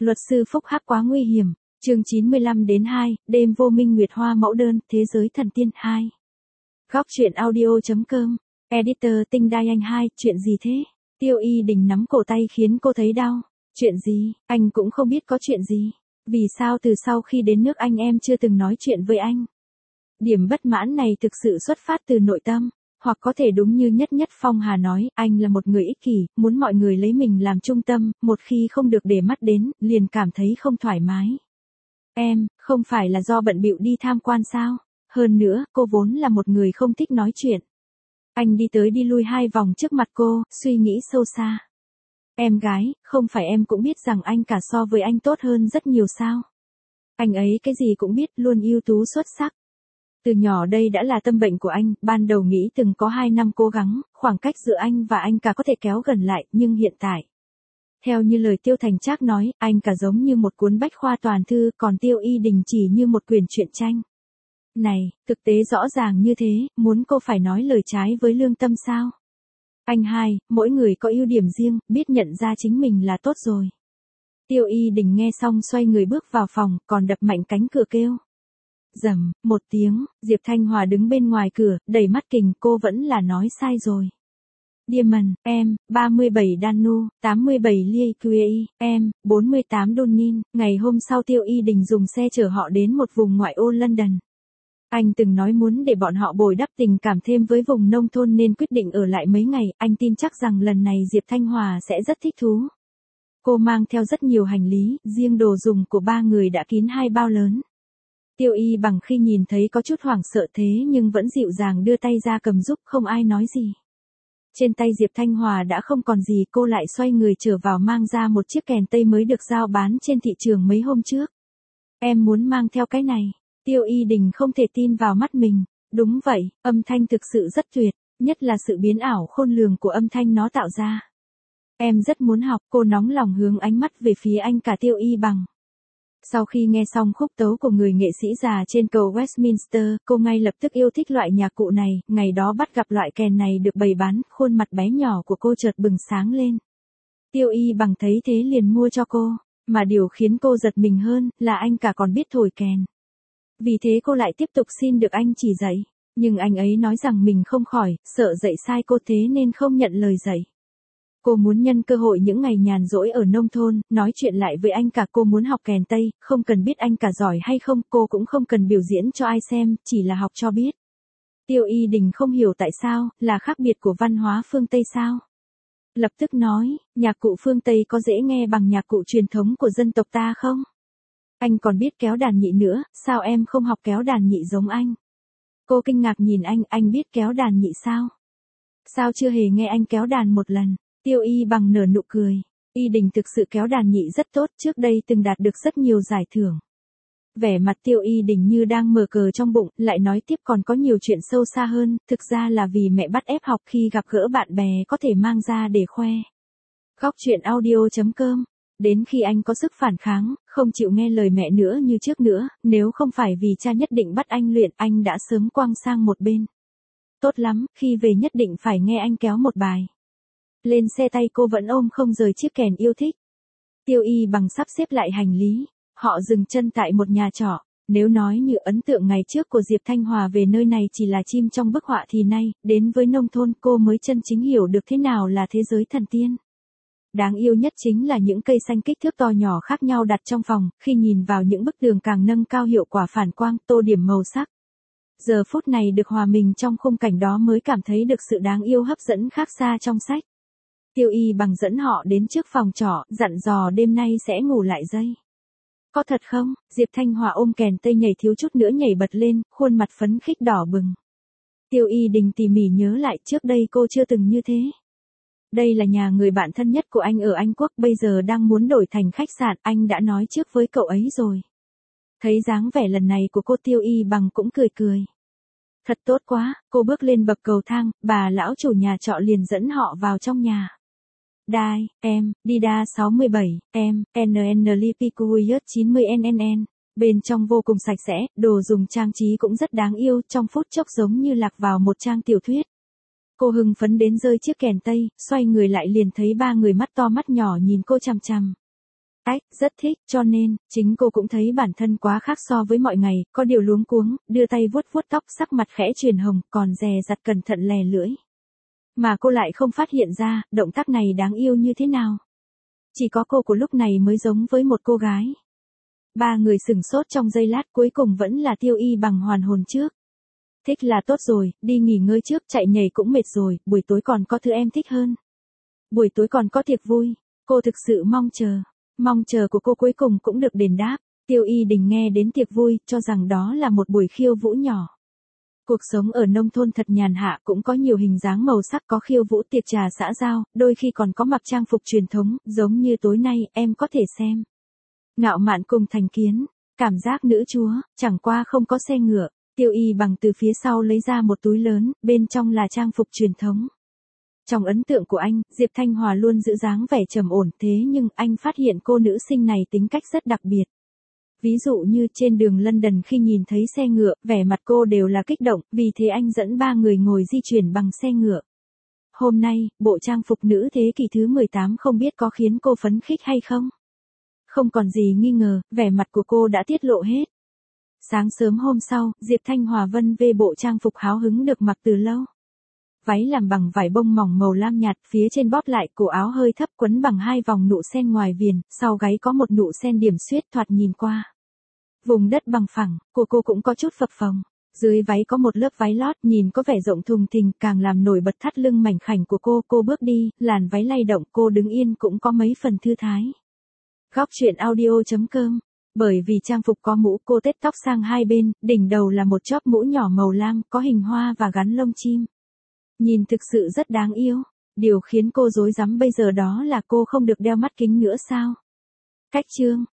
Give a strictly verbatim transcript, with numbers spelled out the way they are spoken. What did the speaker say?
Luật sư phúc hắc quá nguy hiểm. Chương chín mươi lăm đến hai, đêm vô minh nguyệt hoa mẫu đơn, thế giới thần tiên hai. Góc truyện audio chấm com. Editor Tinh Đai Anh hai, chuyện gì thế? Tiêu Y Đình nắm cổ tay khiến cô thấy đau. Chuyện gì? Anh cũng không biết có chuyện gì. Vì sao từ sau khi đến nước Anh em chưa từng nói chuyện với anh? Điểm bất mãn này thực sự xuất phát từ nội tâm. Hoặc có thể đúng như Nhất Nhất Phong Hà nói, anh là một người ích kỷ, muốn mọi người lấy mình làm trung tâm, một khi không được để mắt đến, liền cảm thấy không thoải mái. Em, không phải là do bận bịu đi tham quan sao? Hơn nữa, cô vốn là một người không thích nói chuyện. Anh đi tới đi lui hai vòng trước mặt cô, suy nghĩ sâu xa. Em gái, không phải em cũng biết rằng anh cả so với anh tốt hơn rất nhiều sao? Anh ấy cái gì cũng biết, luôn ưu tú xuất sắc. Từ nhỏ đây đã là tâm bệnh của anh, ban đầu nghĩ từng có hai năm cố gắng, khoảng cách giữa anh và anh cả có thể kéo gần lại, nhưng hiện tại. Theo như lời Tiêu Thành Trác nói, anh cả giống như một cuốn bách khoa toàn thư, còn Tiêu Y Đình chỉ như một quyển truyện tranh. Này, thực tế rõ ràng như thế, muốn cô phải nói lời trái với lương tâm sao? Anh hai, mỗi người có ưu điểm riêng, biết nhận ra chính mình là tốt rồi. Tiêu Y Đình nghe xong xoay người bước vào phòng, còn đập mạnh cánh cửa kêu. Rầm, một tiếng, Diệp Thanh Hòa đứng bên ngoài cửa, đầy mắt kình, cô vẫn là nói sai rồi. Diamond, em, ba mươi bảy Danu, tám mươi bảy Liaqi, em, bốn mươi tám Donin. Ngày hôm sau Tiêu Y Đình dùng xe chở họ đến một vùng ngoại ô London. Anh từng nói muốn để bọn họ bồi đắp tình cảm thêm với vùng nông thôn nên quyết định ở lại mấy ngày, anh tin chắc rằng lần này Diệp Thanh Hòa sẽ rất thích thú. Cô mang theo rất nhiều hành lý, riêng đồ dùng của ba người đã kín hai bao lớn. Tiêu Y Bằng khi nhìn thấy có chút hoảng sợ thế nhưng vẫn dịu dàng đưa tay ra cầm giúp, không ai nói gì. Trên tay Diệp Thanh Hòa đã không còn gì, cô lại xoay người trở vào mang ra một chiếc kèn tây mới được giao bán trên thị trường mấy hôm trước. Em muốn mang theo cái này. Tiêu Y Đình không thể tin vào mắt mình. Đúng vậy, âm thanh thực sự rất tuyệt, nhất là sự biến ảo khôn lường của âm thanh nó tạo ra. Em rất muốn học, cô nóng lòng hướng ánh mắt về phía anh cả Tiêu Y Bằng. Sau khi nghe xong khúc tấu của người nghệ sĩ già trên cầu Westminster, cô ngay lập tức yêu thích loại nhạc cụ này, ngày đó bắt gặp loại kèn này được bày bán, khuôn mặt bé nhỏ của cô chợt bừng sáng lên. Tiêu Y Bằng thấy thế liền mua cho cô, mà điều khiến cô giật mình hơn, là anh cả còn biết thổi kèn. Vì thế cô lại tiếp tục xin được anh chỉ dạy, nhưng anh ấy nói rằng mình không khỏi, sợ dạy sai cô thế nên không nhận lời dạy. Cô muốn nhân cơ hội những ngày nhàn rỗi ở nông thôn, nói chuyện lại với anh cả. Cô muốn học kèn Tây, không cần biết anh cả giỏi hay không, cô cũng không cần biểu diễn cho ai xem, chỉ là học cho biết. Tiêu Y Đình không hiểu tại sao, là khác biệt của văn hóa phương Tây sao? Lập tức nói, nhạc cụ phương Tây có dễ nghe bằng nhạc cụ truyền thống của dân tộc ta không? Anh còn biết kéo đàn nhị nữa, sao em không học kéo đàn nhị giống anh? Cô kinh ngạc nhìn anh, anh biết kéo đàn nhị sao? Sao chưa hề nghe anh kéo đàn một lần? Tiêu Y Bằng nở nụ cười. Y Đình thực sự kéo đàn nhị rất tốt, trước đây từng đạt được rất nhiều giải thưởng. Vẻ mặt Tiêu Y Đình như đang mở cờ trong bụng, lại nói tiếp còn có nhiều chuyện sâu xa hơn, thực ra là vì mẹ bắt ép học, khi gặp gỡ bạn bè có thể mang ra để khoe. Góc truyện audio chấm com. Đến khi anh có sức phản kháng, không chịu nghe lời mẹ nữa như trước nữa, nếu không phải vì cha nhất định bắt anh luyện, anh đã sớm quăng sang một bên. Tốt lắm, khi về nhất định phải nghe anh kéo một bài. Lên xe tay cô vẫn ôm không rời chiếc kèn yêu thích. Tiêu Y Bằng sắp xếp lại hành lý. Họ dừng chân tại một nhà trọ. Nếu nói như ấn tượng ngày trước của Diệp Thanh Hòa về nơi này chỉ là chim trong bức họa thì nay, đến với nông thôn cô mới chân chính hiểu được thế nào là thế giới thần tiên. Đáng yêu nhất chính là những cây xanh kích thước to nhỏ khác nhau đặt trong phòng, khi nhìn vào những bức tường càng nâng cao hiệu quả phản quang, tô điểm màu sắc. Giờ phút này được hòa mình trong khung cảnh đó mới cảm thấy được sự đáng yêu hấp dẫn khác xa trong sách. Tiêu Y Bằng dẫn họ đến trước phòng trọ, dặn dò đêm nay sẽ ngủ lại dây. Có thật không? Diệp Thanh Hòa ôm kèn Tây nhảy thiếu chút nữa nhảy bật lên, khuôn mặt phấn khích đỏ bừng. Tiêu Y Đình tỉ mỉ nhớ lại, trước đây cô chưa từng như thế. Đây là nhà người bạn thân nhất của anh ở Anh Quốc, bây giờ đang muốn đổi thành khách sạn, anh đã nói trước với cậu ấy rồi. Thấy dáng vẻ lần này của cô, Tiêu Y Bằng cũng cười cười. Thật tốt quá, cô bước lên bậc cầu thang, bà lão chủ nhà trọ liền dẫn họ vào trong nhà. Đai, em, Dida sáu mươi bảy, em, en en Lipicuyus chín mươi en en en. Bên trong vô cùng sạch sẽ, đồ dùng trang trí cũng rất đáng yêu, trong phút chốc giống như lạc vào một trang tiểu thuyết. Cô hưng phấn đến rơi chiếc kèn Tây, xoay người lại liền thấy ba người mắt to mắt nhỏ nhìn cô chằm chằm. Ách, rất thích, cho nên, chính cô cũng thấy bản thân quá khác so với mọi ngày, có điều luống cuống, đưa tay vuốt vuốt tóc, sắc mặt khẽ chuyển hồng, còn dè dặt cẩn thận lè lưỡi. Mà cô lại không phát hiện ra, động tác này đáng yêu như thế nào. Chỉ có cô của lúc này mới giống với một cô gái. Ba người sửng sốt trong giây lát, cuối cùng vẫn là Tiêu Y Bằng hoàn hồn trước. Thích là tốt rồi, đi nghỉ ngơi trước, chạy nhảy cũng mệt rồi, buổi tối còn có thứ em thích hơn. Buổi tối còn có tiệc vui, cô thực sự mong chờ. Mong chờ của cô cuối cùng cũng được đền đáp. Tiêu Y Đình nghe đến tiệc vui, cho rằng đó là một buổi khiêu vũ nhỏ. Cuộc sống ở nông thôn thật nhàn hạ, cũng có nhiều hình dáng màu sắc, có khiêu vũ, tiệc trà xã giao, đôi khi còn có mặc trang phục truyền thống, giống như tối nay, em có thể xem. Ngạo Mạn cùng Thành Kiến, cảm giác nữ chúa, chẳng qua không có xe ngựa. Tiêu Y Bằng từ phía sau lấy ra một túi lớn, bên trong là trang phục truyền thống. Trong ấn tượng của anh, Diệp Thanh Hòa luôn giữ dáng vẻ trầm ổn, thế nhưng anh phát hiện cô nữ sinh này tính cách rất đặc biệt. Ví dụ như trên đường London khi nhìn thấy xe ngựa, vẻ mặt cô đều là kích động, vì thế anh dẫn ba người ngồi di chuyển bằng xe ngựa. Hôm nay, bộ trang phục nữ thế kỷ thứ mười tám không biết có khiến cô phấn khích hay không? Không còn gì nghi ngờ, vẻ mặt của cô đã tiết lộ hết. Sáng sớm hôm sau, Diệp Thanh Hòa vân vê bộ trang phục háo hứng được mặc từ lâu. Váy làm bằng vải bông mỏng màu lam nhạt, phía trên bóp lại, cổ áo hơi thấp quấn bằng hai vòng nụ sen ngoài viền, sau gáy có một nụ sen điểm xuyết, thoạt nhìn qua. Vùng đất bằng phẳng, của cô cũng có chút phập phồng. Dưới váy có một lớp váy lót, nhìn có vẻ rộng thùng thình, càng làm nổi bật thắt lưng mảnh khảnh của cô. Cô bước đi, làn váy lay động, cô đứng yên cũng có mấy phần thư thái. Góc truyện audio chấm com. Bởi vì trang phục có mũ, cô tết tóc sang hai bên, đỉnh đầu là một chóp mũ nhỏ màu lam, có hình hoa và gắn lông chim. Nhìn thực sự rất đáng yêu. Điều khiến cô rối rắm bây giờ đó là cô không được đeo mắt kính nữa sao? Cách chương.